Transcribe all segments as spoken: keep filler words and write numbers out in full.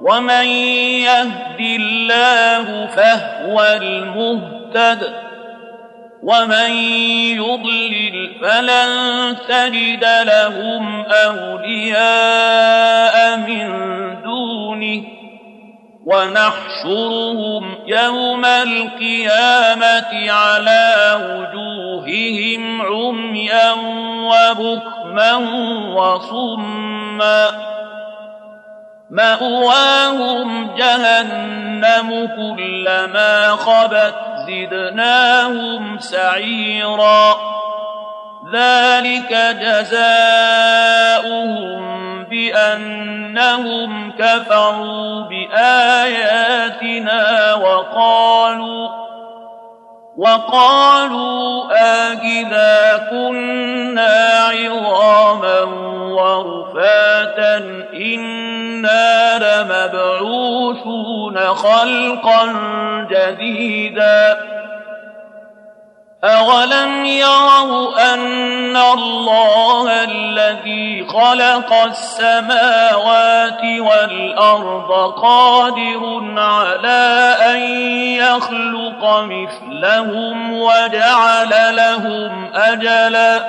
ومن يهد الله فهو المهتد ومن يضلل فلن تجد لهم أولياء من دونه ونحشرهم يوم القيامة على وجوههم عميا وبكما وصما مأواهم جهنم كلما خبت زدناهم سعيرا ذلك جزاؤهم بأنهم كفروا بآياتنا وقالوا وقالوا آئذا كنا عظاما ورفاتا إنا لمبعوثون خلقا جديدا أولم يروا أن الله الذي خلق السماوات والأرض قادر على أن يخلق مثلهم وجعل لهم أجلا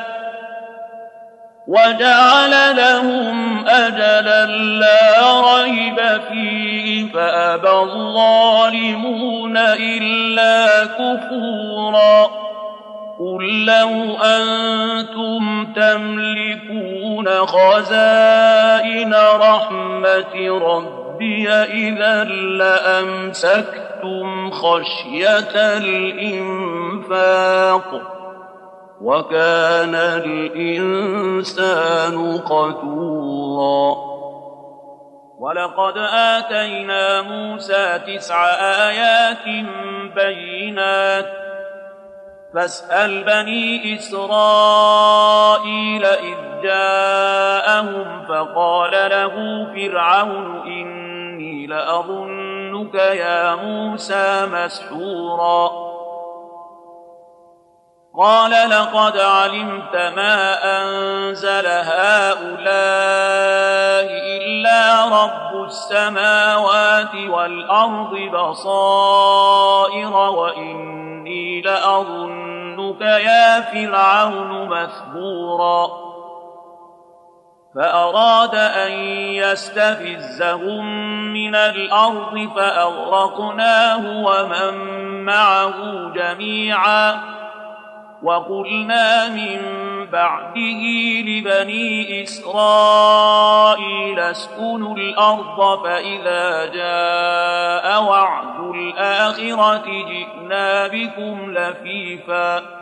وجعل لهم أجلا لا ريب فيه فأبى الظالمون إلا كفورا قل لو أنتم تملكون خزائن رحمة ربي إذا لأمسكتم خشية الإنفاق وكان الإنسان قتورا ولقد آتينا موسى تسع آيات بينات فاسأل بني إسرائيل إذ جاءهم فقال له فرعون إني لأظنك يا موسى مسحورا قال لقد علمت ما أنزل هؤلاء إلا رب السماوات والأرض بصائر وإني لأظنك يا فرعون مثبورا فأراد أن يستفزهم من الأرض فأغرقناه ومن معه جميعا وقلنا من بعده لبني إسرائيل اسكنوا الأرض فإذا جاء وعد الآخرة جئنا بكم لفيفا